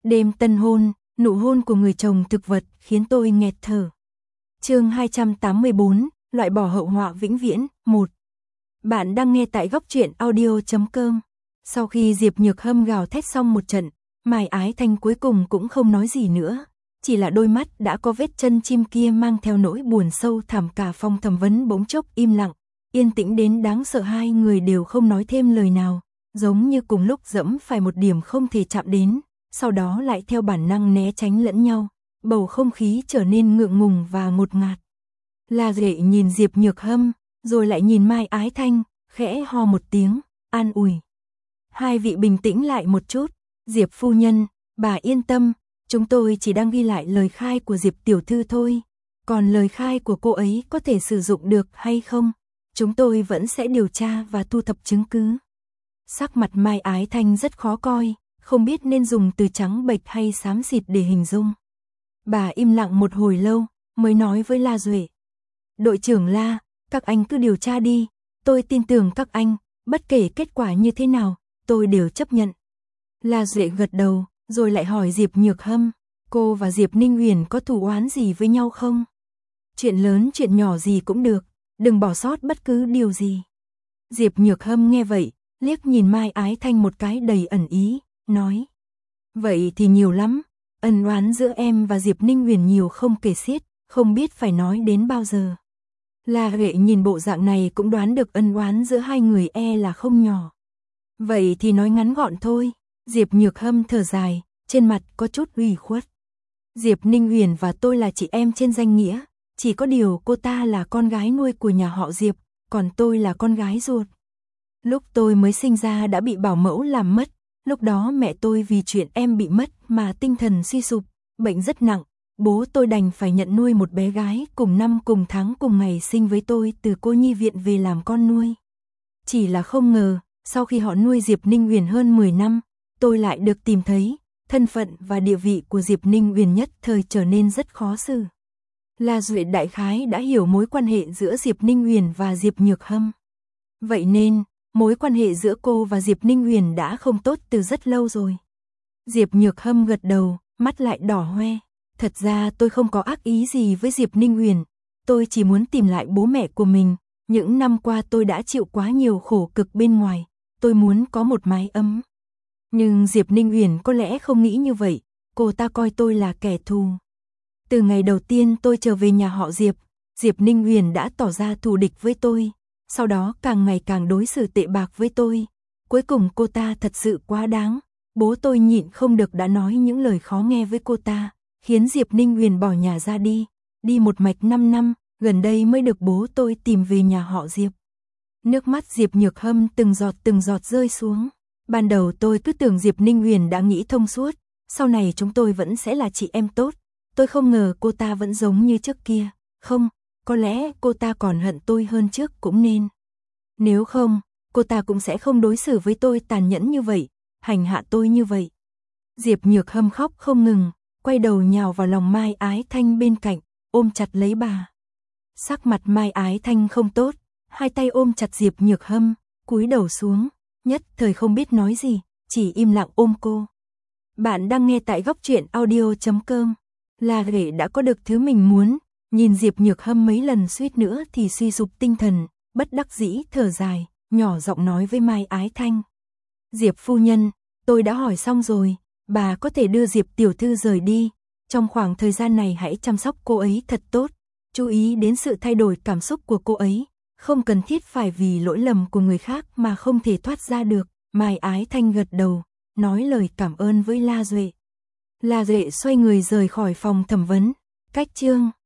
Đêm tân hôn, nụ hôn của người chồng thực vật khiến tôi nghẹt thở. Chương 284, loại bỏ hậu họa vĩnh viễn, 1. Bạn đang nghe tại goctruyện.audio.com. Sau khi Diệp Nhược Hâm gào thét xong một trận, Mai Ái Thanh cuối cùng cũng không nói gì nữa, chỉ là đôi mắt đã có vết chân chim kia mang theo nỗi buồn sâu thẳm. Cả phòng thẩm vấn bỗng chốc im lặng, yên tĩnh đến đáng sợ. Hai người đều không nói thêm lời nào, giống như cùng lúc dẫm phải một điểm không thể chạm đến, sau đó lại theo bản năng né tránh lẫn nhau, bầu không khí trở nên ngượng ngùng và ngột ngạt. La Duệ nhìn Diệp Nhược Hâm, rồi lại nhìn Mai Ái Thanh, khẽ ho một tiếng, an ủi. Hai vị bình tĩnh lại một chút, Diệp phu nhân, bà yên tâm, chúng tôi chỉ đang ghi lại lời khai của Diệp tiểu thư thôi, còn lời khai của cô ấy có thể sử dụng được hay không, chúng tôi vẫn sẽ điều tra và thu thập chứng cứ. Sắc mặt Mai Ái Thanh rất khó coi, không biết nên dùng từ trắng bệch hay xám xịt để hình dung. Bà im lặng một hồi lâu, mới nói với La Duệ. Đội trưởng La, các anh cứ điều tra đi, tôi tin tưởng các anh, bất kể kết quả như thế nào, tôi đều chấp nhận. La Duệ gật đầu, rồi lại hỏi Diệp Nhược Hâm, cô và Diệp Ninh Uyển có thù oán gì với nhau không? Chuyện lớn chuyện nhỏ gì cũng được, đừng bỏ sót bất cứ điều gì. Diệp Nhược Hâm nghe vậy, liếc nhìn Mai Ái Thanh một cái đầy ẩn ý, nói. Vậy thì nhiều lắm, ân oán giữa em và Diệp Ninh Uyển nhiều không kể xiết, không biết phải nói đến bao giờ. La Huệ nhìn bộ dạng này cũng đoán được ân oán giữa hai người là không nhỏ. Vậy thì nói ngắn gọn thôi. Diệp Nhược Hâm thở dài, trên mặt có chút ủy khuất. Diệp Ninh Uyển và tôi là chị em trên danh nghĩa, chỉ có điều cô ta là con gái nuôi của nhà họ Diệp, còn tôi là con gái ruột. Lúc tôi mới sinh ra đã bị bảo mẫu làm mất, lúc đó mẹ tôi vì chuyện em bị mất mà tinh thần suy sụp, bệnh rất nặng, bố tôi đành phải nhận nuôi một bé gái cùng năm cùng tháng cùng ngày sinh với tôi từ cô nhi viện về làm con nuôi. Chỉ là không ngờ, sau khi họ nuôi Diệp Ninh Uyển hơn 10 năm, tôi lại được tìm thấy, thân phận và địa vị của Diệp Ninh Uyển nhất thời trở nên rất khó xử. La Duệ đại khái đã hiểu mối quan hệ giữa Diệp Ninh Uyển và Diệp Nhược Hâm. Vậy nên, mối quan hệ giữa cô và Diệp Ninh Uyển đã không tốt từ rất lâu rồi. Diệp Nhược Hâm gật đầu, mắt lại đỏ hoe. Thật ra tôi không có ác ý gì với Diệp Ninh Uyển, tôi chỉ muốn tìm lại bố mẹ của mình. Những năm qua tôi đã chịu quá nhiều khổ cực bên ngoài, tôi muốn có một mái ấm. Nhưng Diệp Ninh Uyển có lẽ không nghĩ như vậy, cô ta coi tôi là kẻ thù. Từ ngày đầu tiên tôi trở về nhà họ Diệp, Diệp Ninh Uyển đã tỏ ra thù địch với tôi, sau đó càng ngày càng đối xử tệ bạc với tôi. Cuối cùng cô ta thật sự quá đáng, bố tôi nhịn không được đã nói những lời khó nghe với cô ta, khiến Diệp Ninh Uyển bỏ nhà ra đi một mạch 5 năm, gần đây mới được bố tôi tìm về nhà họ Diệp. Nước mắt Diệp Nhược Hâm từng giọt rơi xuống. Ban đầu tôi cứ tưởng Diệp Ninh Uyển đã nghĩ thông suốt, sau này chúng tôi vẫn sẽ là chị em tốt. Tôi không ngờ cô ta vẫn giống như trước kia. Không, có lẽ cô ta còn hận tôi hơn trước cũng nên. Nếu không, cô ta cũng sẽ không đối xử với tôi tàn nhẫn như vậy, hành hạ tôi như vậy. Diệp Nhược Hâm khóc không ngừng, quay đầu nhào vào lòng Mai Ái Thanh bên cạnh, ôm chặt lấy bà. Sắc mặt Mai Ái Thanh không tốt, hai tay ôm chặt Diệp Nhược Hâm, cúi đầu xuống, nhất thời không biết nói gì, chỉ im lặng ôm cô. Bạn đang nghe tại goctruyện.audio.com. La Huệ đã có được thứ mình muốn, nhìn Diệp Nhược Hâm mấy lần suýt nữa thì suy sụp tinh thần, bất đắc dĩ thở dài, nhỏ giọng nói với Mai Ái Thanh. Diệp phu nhân, tôi đã hỏi xong rồi, bà có thể đưa Diệp tiểu thư rời đi, trong khoảng thời gian này hãy chăm sóc cô ấy thật tốt, chú ý đến sự thay đổi cảm xúc của cô ấy, không cần thiết phải vì lỗi lầm của người khác mà không thể thoát ra được. Mai Ái Thanh gật đầu, nói lời cảm ơn với La Duệ. La Duệ xoay người rời khỏi phòng thẩm vấn. Cách chương